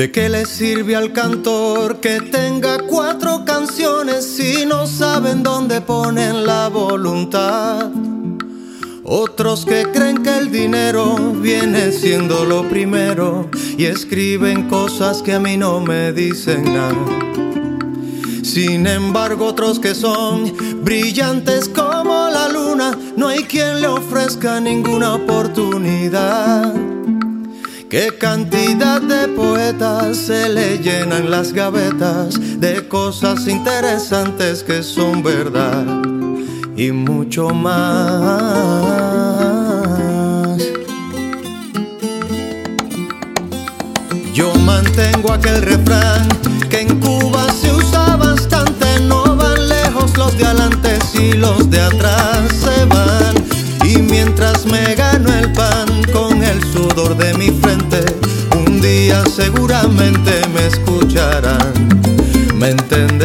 ¿De qué le sirve al cantor que tenga 4 canciones si no saben dónde ponen la voluntad? Otros que creen que el dinero viene siendo lo primero y escriben cosas que a mí no me dicen nada. Sin embargo, otros que son brillantes como la luna, no hay quien le ofrezca ninguna oportunidad. Qué cantidad de poetas se le llenan las gavetas de cosas interesantes que son verdad y mucho más. Yo mantengo aquel refrán que en Cuba se usa bastante: no van lejos los de adelante si los de atrás se van. Y mientras me gano el pan con el sudor de mi frente, un día seguramente me escucharán, me entenderán.